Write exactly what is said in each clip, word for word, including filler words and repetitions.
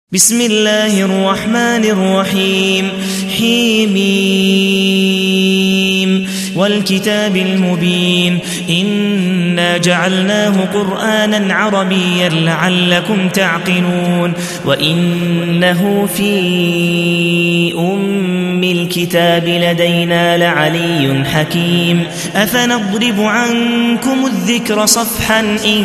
بسم الله الرحمن الرحيم حميم والكتاب المبين إنا جعلناه قرآنا عربيا لعلكم تعقلون وإنه في أم الكتاب لدينا لعلي حكيم أفنضرب عنكم الذكر صفحا إن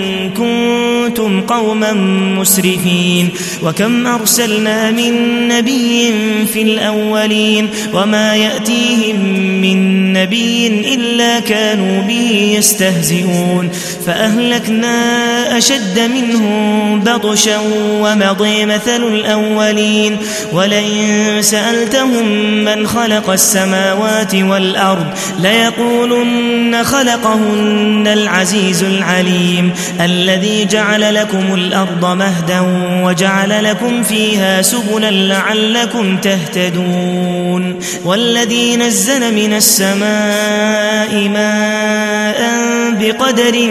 كنتم قوما مسرفين وكم أرسلنا من نبي في الأولين وما يأتيهم من نبي إلا كانوا به يستهزئون فأهلكنا أشد منهم بطشا ومضي مثل الأولين ولئن سألتهم من خلق السماوات والأرض ليقولن خلقهن العزيز العليم الذي جعل لكم الأرض مهدا وجعل لكم فيها سبلا لعلكم تهتدون والذي نزل من السماء ماء بقدر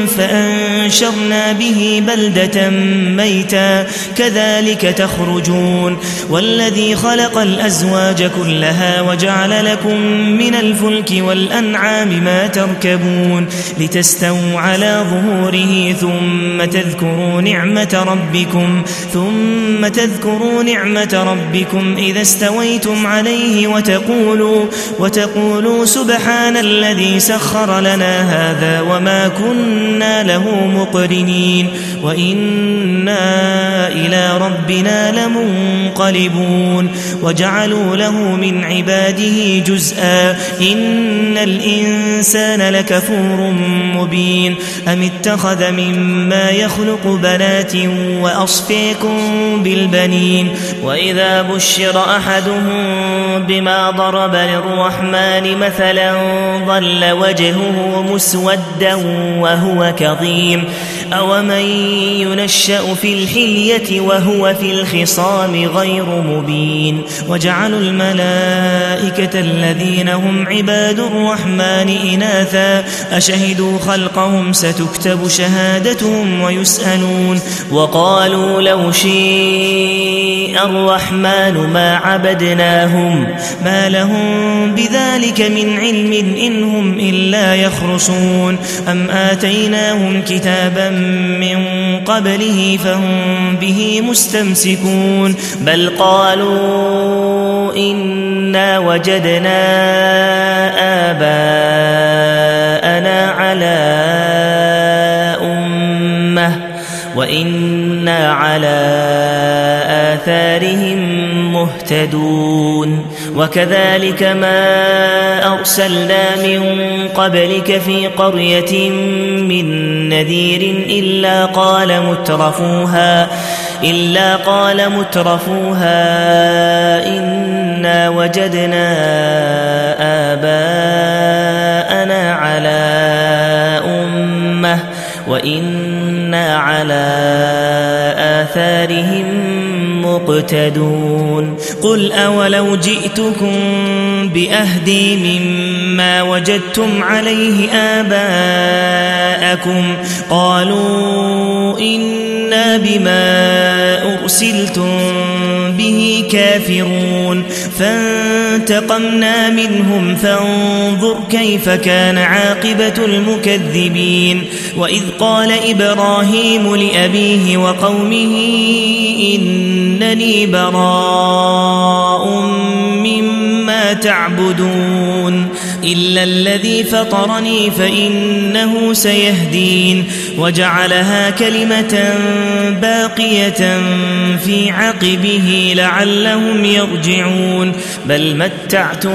فأنشرنا به بلدة ميتا كذلك تخرجون والذي خلق الأزواج كلها وجعل لكم من الفلك والأنعام ما تركبون لتستووا على ظهوره ثم تذكروا نعمة ربكم ثم تذكروا نعمة ربكم إذا استويتم عليه وتقولوا وتقولوا سبحان الذي سخر لنا هذا وما كنا له مقرنين وإنا إلى ربنا لمنقلبون وجعلوا له من عباده جزءا إن الإنسان لكفور مبين أم اتخذ مما يخلق بنات وأصفيكم بالبنين وإذا بشر أحدهم بما ضرب للرحمن مثلا ظل وجهه مسودا وهو كظيم أومن ينشأ في الحلية وهو في الخصام غير مبين وجعلوا الملائكة الذين هم عباد الرحمن إناثا أشهدوا خلقهم ستكتب شهادتهم ويسألون وقالوا لو شيء الرحمن ما عبدناهم ما لهم بذلك من علم إن هم إلا يخرصون أم آتيناهم كتابا من قبله فهم به مستمسكون بل قالوا إنا وجدنا آباءنا على أمة وإنا على آثارهم مهتدون وكذلك ما أرسلنا من قبلك في قرية من نذير إلا قال مترفوها إلا قال مترفوها إنا وجدنا آباءنا على أمة وإنا على آثارهم مقتدون قل أولو جئتكم بأهدي مما وجدتم عليه آباءكم قالوا إنا بما أرسلتم به كافرون فانتقمنا منهم فانظر كيف كان عاقبة المكذبين وإذ قال إبراهيم لأبيه وقومه إنني براء مما تعبدون إلا الذي فطرني فإنه سيهدين وجعلها كلمة باقية في عقبه لعلهم يرجعون بل متعت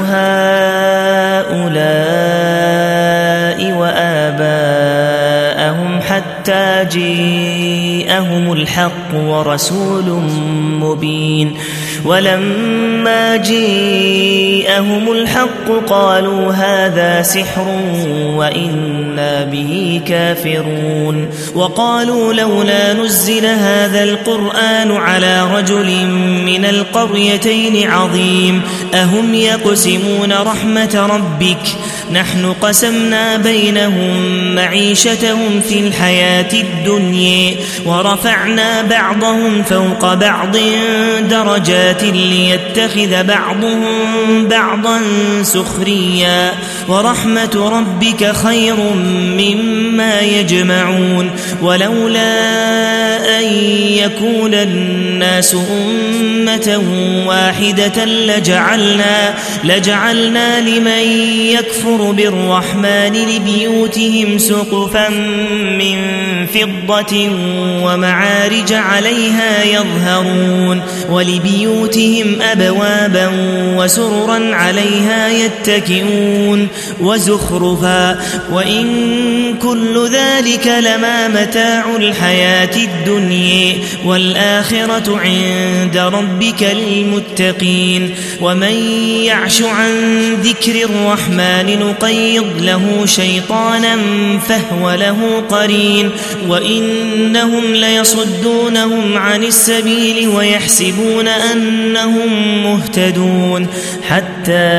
هؤلاء وآباءهم حتى جاءهم الحق ورسول مبين ولما جاءهم الحق قالوا هذا سحر وإنا به كافرون وقالوا لولا نزل هذا القرآن على رجل من القريتين عظيم أهم يقسمون رحمة ربك نحن قسمنا بينهم معيشتهم في الحياة الحياة الدنيا ورفعنا بعضهم فوق بعض درجات ليتخذ بعضهم بعضا سخريا ورحمة ربك خير مما يجمعون ولولا أن يكون الناس أمة واحدة لجعلنا, لجعلنا لمن يكفر بالرحمن لبيوتهم سقفا من فضة ومعارج عليها يظهرون ولبيوتهم أبوابا وسررا عليها يتكئون وزخرفا وإن كل ذلك لما متاع الحياة الدنيا والآخرة عند ربك للمتقين ومن يعش عن ذكر الرحمن نقيض له شيطانا فهو له قرين وإنهم ليصدونهم عن السبيل ويحسبون أنهم مهتدون حتى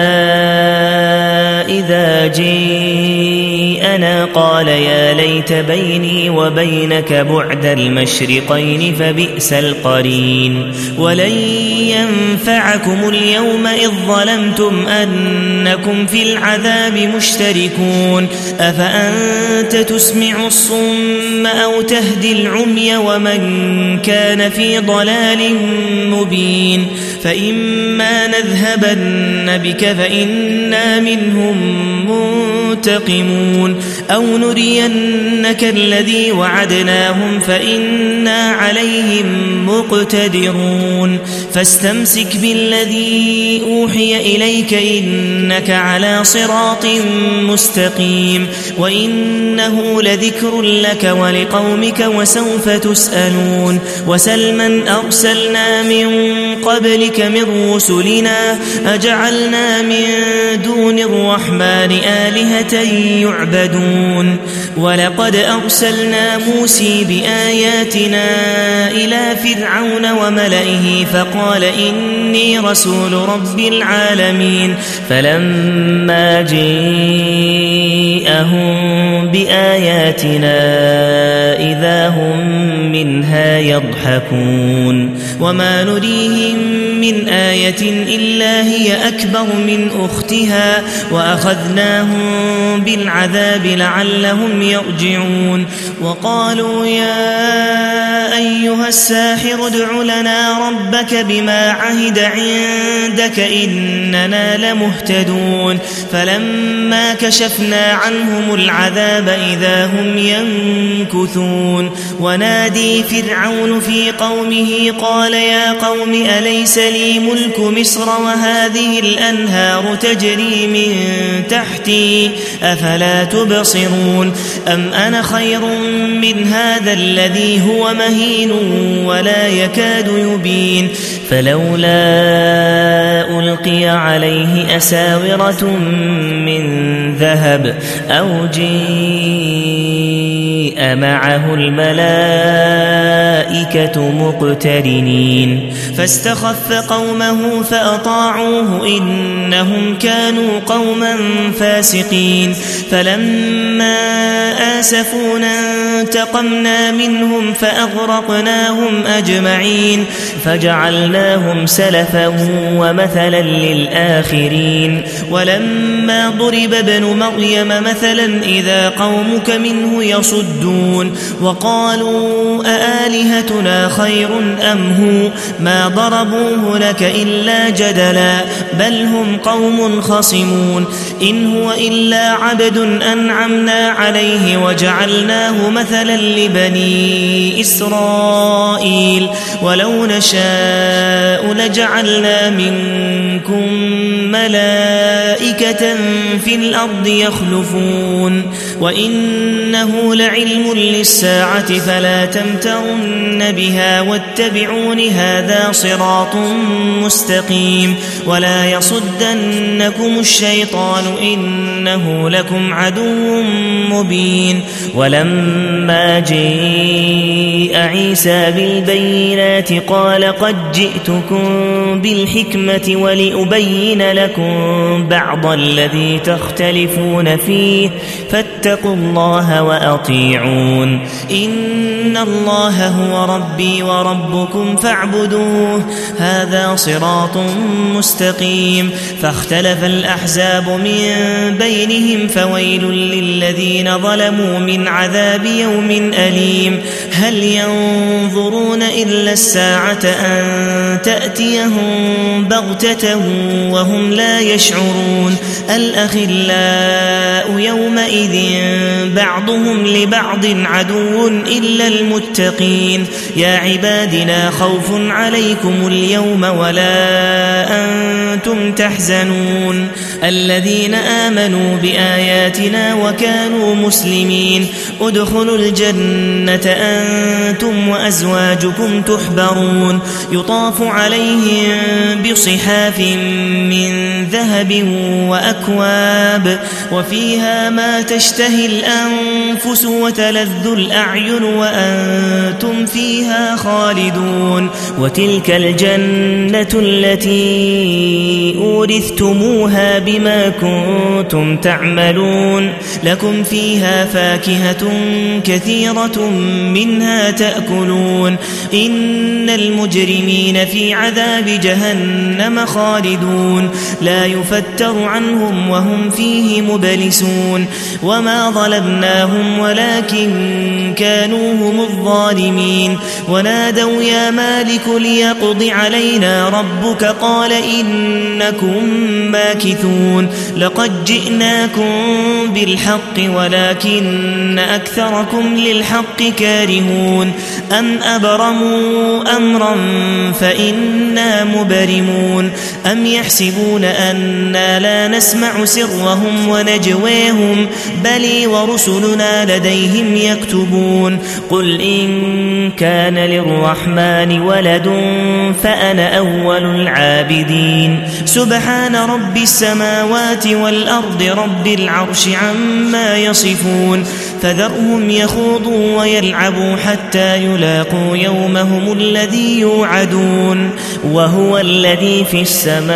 إذا جاءنا قال يا ليت بيني وبينك بعد المشرقين فبئس القرين ولن ينفعكم اليوم إذ ظلمتم أنكم في العذاب مشتركون أفأنت تسمع الصم أو تهدي العمي ومن كان في ضلال مبين فإما نذهبن بك فإنا منهم منتقمون أو نرينك الذي وعدناهم فإنا عليهم مقتدرون فاستمسك بالذي أوحي إليك إنك على صراط مستقيم وإنه لذكر لك ولقومك وسوف تسألون وسل من أرسلنا من قبلك من رسلنا أجعلنا من دون الرحمن آلهة يعبدون ولقد أرسلنا موسى بآياتنا إلى فرعون وملئه فقال إني رسول رب العالمين فلما جاءهم بآياتنا إذا هم منها يضحكون وما نريهم من آية إلا هي أكبر من أختها وأخذناهم بالعذاب لعلهم يرجعون وقالوا يا أيها الساحر ادع لنا ربك بما عهد عندك إننا لمهتدون فلما كشفنا عنهم العذاب إذا هم ينكثون ونادي فرعون في قومه قال يا قوم أليس لي ملك مصر وهذه الأنهار تجري من تحتي أفلا تبصرون أم أنا خير من هذا الذي هو مهين ولا يكاد يبين فلولا ألقي عليه أساورة من ذهب أو جيء معه الملائكة مقترنين فاستخف قومه فأطاعوه إنهم كانوا قوما فاسقين فلما آسفونا انتقمنا منهم فأغرقناهم أجمعين فجعلناهم سلفا ومثلا للآخرين ولما ضرب ابن مريم مثلا إذا قومك منه يصدون وقالوا أآلهتنا خير أم هو ما ضربوه لك إلا جدلا بل هم قوم خصمون إن هو إلا عبد أنعمنا عليه وجعلناه مثلا لبني إسرائيل ولو نشاء لجعلنا منكم ملائكة في الأرض يخلفون وإنه لعلم للساعة فلا تمترن بها واتبعون هذا صراط مستقيم ولا يصدنكم الشيطان إنه لكم عدو مبين ولما جاء عيسى بالبينات قال قد جئتكم بالحكمة ولأبين لكم بعض الذي تختلفون فيه فاتقوا الله وأطيعون إن الله هو ربي وربكم فاعبدوه هذا صراط مستقيم فاختلف الأحزاب من بينهم فويل للذين ظلموا من عذاب يوم أليم هل ينظرون إلا الساعة أن تأتيهم بغتة وهم لا يشعرون الأخلاء يومئذ بعضهم لبعض عدو إلا المتقين يا عبادنا خوف عليكم اليوم ولا أنتم تحزنون الذين آمنوا بآياتنا وكانوا مسلمين ادخلوا الجنة أنتم وأزواجكم تحبرون يطاف عليهم بصحاف من ذهب وأكواب وفيها ما تشتهي الأنفس وتلذ الأعين وأنتم فيها خالدون وتلك الجنة التي أورثتموها بما كنتم تعملون لكم فيها فاكهة كثيرة منها تأكلون إن المجرمين في عذاب جهنم خالدون لا يفتر عنهم وهم فيه مبلسون وما ظلمناهم ولكن كانوا هم الظالمين ونادوا يا مالك ليقض علينا ربك قال إنكم ماكثون لقد جئناكم بالحق ولكن أكثركم للحق كارهون أم أبرموا أمرا فإنا مبرمون أم يحسبون أنا لا نسمع سرهم ونجواهم بل ورسلنا لديهم يكتبون قل إن كان للرحمن ولد فأنا أول العابدين سبحان رب السماوات والأرض رب العرش عما يصفون فذرهم يخوضوا ويلعبوا حتى يلاقوا يومهم الذي يوعدون وهو الذي في السماء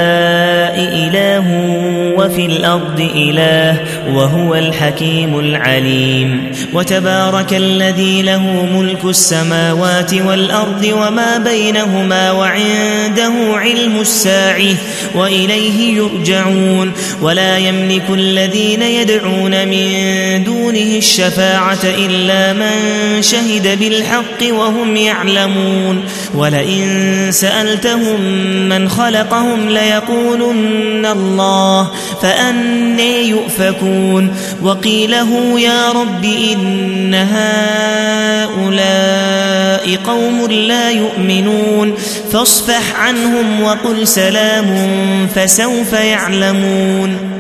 إله وفي الأرض إله وهو الحكيم العليم وتبارك الذي له ملك السماوات والأرض وما بينهما وعنده علم الساعة وإليه يرجعون ولا يملك الذين يدعون من دونه الشفاعة إلا من شهد بالحق وهم يعلمون ولئن سألتهم من خلقهم ليقولن الله فأنى يؤفكون وقيله يا رب إن هؤلاء قوم لا يؤمنون فاصفح عنهم وقل سلام فسوف يعلمون